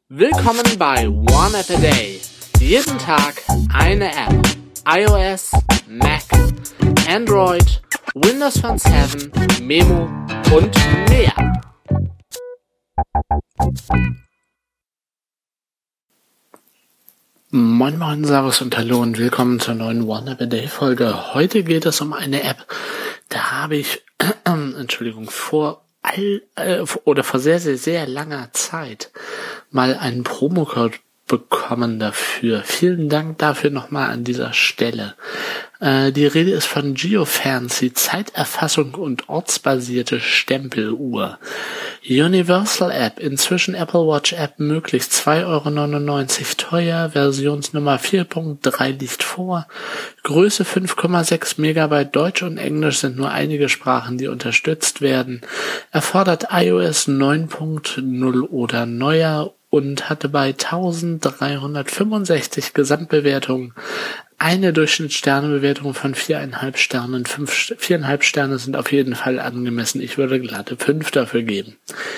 Willkommen bei One App a Day. Jeden Tag eine App. iOS, Mac, Android, Windows Phone 7, Memo und mehr. Moin, Servus und Hallo und willkommen zur neuen One App a Day Folge. Heute geht es um eine App, da habe ich, vor sehr, sehr, sehr langer Zeit mal einen Promocode bekommen dafür. Vielen Dank dafür nochmal an dieser Stelle. Die Rede ist von Geofancy, Zeiterfassung und ortsbasierte Stempeluhr. Universal App, inzwischen Apple Watch App möglich, 2,99 € teuer, Versionsnummer 4.3 liegt vor, Größe 5,6 Megabyte, Deutsch und Englisch sind nur einige Sprachen, die unterstützt werden, erfordert iOS 9.0 oder neuer und hatte bei 1365 Gesamtbewertungen eine Durchschnittssternebewertung von 4,5 Sternen. 4,5 Sterne sind auf jeden Fall angemessen. Ich würde glatte 5 dafür geben.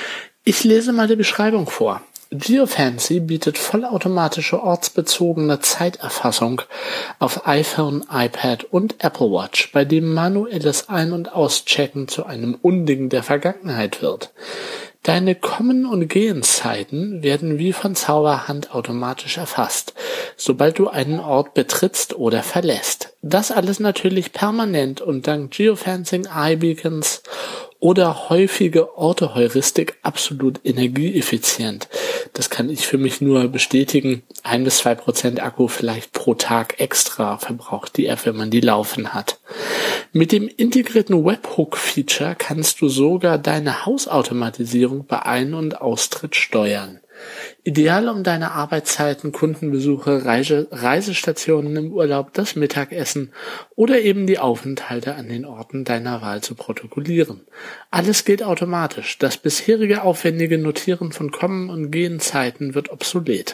Ich lese mal die Beschreibung vor. Geofancy bietet vollautomatische ortsbezogene Zeiterfassung auf iPhone, iPad und Apple Watch, bei dem manuelles Ein- und Auschecken zu einem Unding der Vergangenheit wird. Deine Kommen- und Gehenszeiten werden wie von Zauberhand automatisch erfasst, sobald du einen Ort betrittst oder verlässt. Das alles natürlich permanent und dank Geofencing, iBeacons oder häufige Orteheuristik absolut energieeffizient. Das kann ich für mich nur bestätigen. 1-2% Akku vielleicht pro Tag extra verbraucht die App, wenn man die laufen hat. Mit dem integrierten Webhook-Feature kannst du sogar deine Hausautomatisierung bei Ein- und Austritt steuern. Ideal, um deine Arbeitszeiten, Kundenbesuche, Reisestationen im Urlaub, das Mittagessen oder eben die Aufenthalte an den Orten deiner Wahl zu protokollieren. Alles geht automatisch. Das bisherige aufwendige Notieren von Kommen- und Gehenzeiten wird obsolet.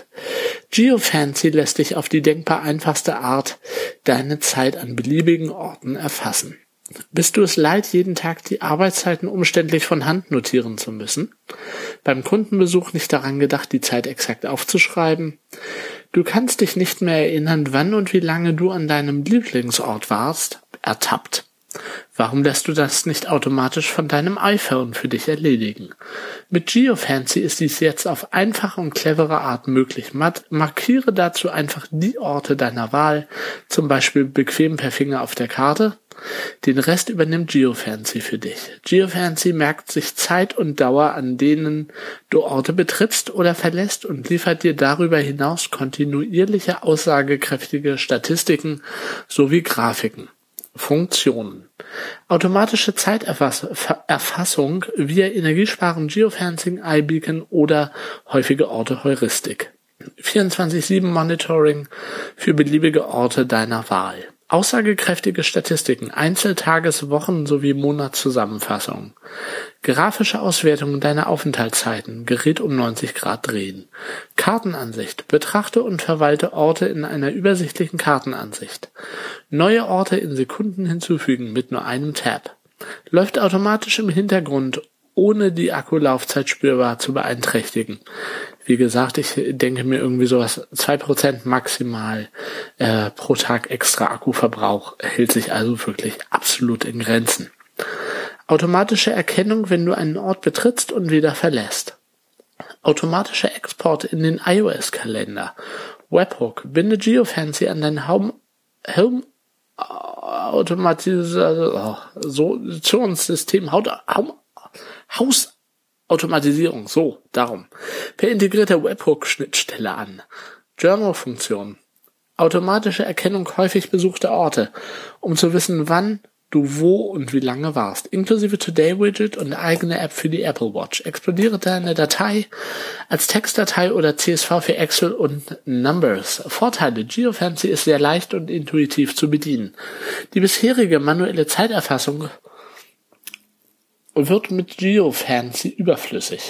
Geofancy lässt dich auf die denkbar einfachste Art deine Zeit an beliebigen Orten erfassen. Bist du es leid, jeden Tag die Arbeitszeiten umständlich von Hand notieren zu müssen? Beim Kundenbesuch nicht daran gedacht, die Zeit exakt aufzuschreiben? Du kannst dich nicht mehr erinnern, wann und wie lange du an deinem Lieblingsort warst? Ertappt. Warum lässt du das nicht automatisch von deinem iPhone für dich erledigen? Mit Geofancy ist dies jetzt auf einfache und clevere Art möglich. Markiere dazu einfach die Orte deiner Wahl, zum Beispiel bequem per Finger auf der Karte. Den Rest übernimmt Geofancy für dich. Geofancy merkt sich Zeit und Dauer, an denen du Orte betrittst oder verlässt und liefert dir darüber hinaus kontinuierliche, aussagekräftige Statistiken sowie Grafiken. Funktionen. Automatische Zeiterfassung via Energiesparen, Geofencing, iBeacon oder häufige Orteheuristik. 24/7 Monitoring für beliebige Orte deiner Wahl. Aussagekräftige Statistiken, Einzeltages-, Wochen- sowie Monatszusammenfassungen. Grafische Auswertung deiner Aufenthaltszeiten, Gerät um 90 Grad drehen. Kartenansicht, betrachte und verwalte Orte in einer übersichtlichen Kartenansicht. Neue Orte in Sekunden hinzufügen mit nur einem Tab. Läuft automatisch im Hintergrund, ohne die Akkulaufzeit spürbar zu beeinträchtigen. Wie gesagt, ich denke mir irgendwie sowas, 2% maximal pro Tag extra Akkuverbrauch hält sich also wirklich absolut in Grenzen. Automatische Erkennung, wenn du einen Ort betrittst und wieder verlässt. Automatischer Export in den iOS-Kalender. Webhook, binde Geofancy an dein Home-Automatisierungssystem, Hausautomatisierung, so, darum. Per integrierter Webhook-Schnittstelle an. Journal-Funktion. Automatische Erkennung häufig besuchter Orte, um zu wissen, wann du wo und wie lange warst. Inklusive Today-Widget und eigene App für die Apple Watch. Explodiere deine Datei als Textdatei oder CSV für Excel und Numbers. Vorteile. Geofancy ist sehr leicht und intuitiv zu bedienen. Die bisherige manuelle Zeiterfassung wird mit Geofancy überflüssig.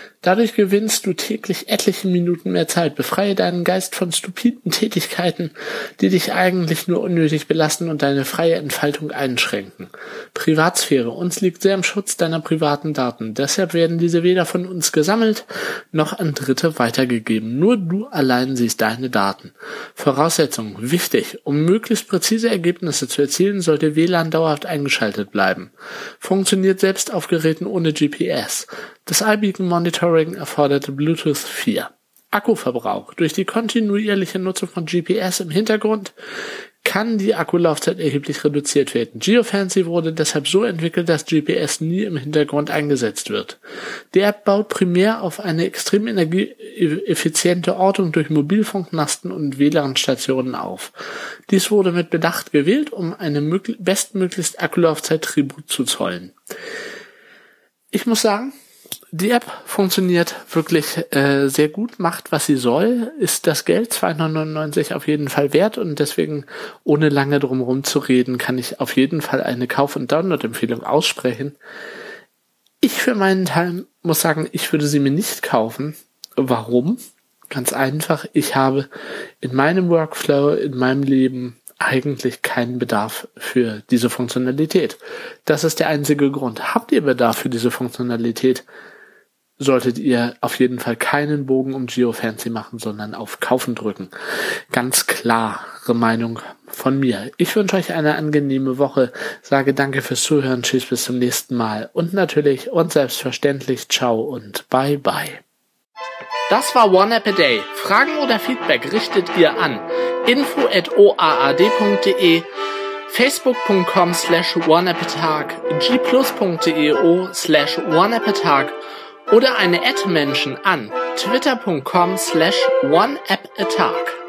Dadurch gewinnst du täglich etliche Minuten mehr Zeit. Befreie deinen Geist von stupiden Tätigkeiten, die dich eigentlich nur unnötig belasten und deine freie Entfaltung einschränken. Privatsphäre. Uns liegt sehr im Schutz deiner privaten Daten. Deshalb werden diese weder von uns gesammelt, noch an Dritte weitergegeben. Nur du allein siehst deine Daten. Voraussetzungen. Wichtig. Um möglichst präzise Ergebnisse zu erzielen, sollte WLAN dauerhaft eingeschaltet bleiben. Funktioniert selbst auf Geräten ohne GPS. Das iBeacon Monitoring erforderte Bluetooth 4. Akkuverbrauch. Durch die kontinuierliche Nutzung von GPS im Hintergrund kann die Akkulaufzeit erheblich reduziert werden. Geofancy wurde deshalb so entwickelt, dass GPS nie im Hintergrund eingesetzt wird. Die App baut primär auf eine extrem energieeffiziente Ortung durch Mobilfunkmasten und WLAN-Stationen auf. Dies wurde mit Bedacht gewählt, um eine bestmöglichst Akkulaufzeit Tribut zu zollen. Ich muss sagen, die App funktioniert wirklich sehr gut, macht, was sie soll, ist das Geld 2,99 auf jeden Fall wert und deswegen, ohne lange drum herum zu reden, kann ich auf jeden Fall eine Kauf- und Download-Empfehlung aussprechen. Ich für meinen Teil muss sagen, ich würde sie mir nicht kaufen. Warum? Ganz einfach, ich habe in meinem Workflow, in meinem Leben eigentlich keinen Bedarf für diese Funktionalität. Das ist der einzige Grund. Habt ihr Bedarf für diese Funktionalität? Solltet ihr auf jeden Fall keinen Bogen um Geofancy machen, sondern auf Kaufen drücken. Ganz klare Meinung von mir. Ich wünsche euch eine angenehme Woche, sage danke fürs Zuhören, tschüss, bis zum nächsten Mal und natürlich und selbstverständlich ciao und bye bye. Das war One App a Day. Fragen oder Feedback richtet ihr an info@oaad.de, facebook.com/oneappatag, gplus.eo/oneappatag oder eine @Menschen an twitter.com/oneappatag.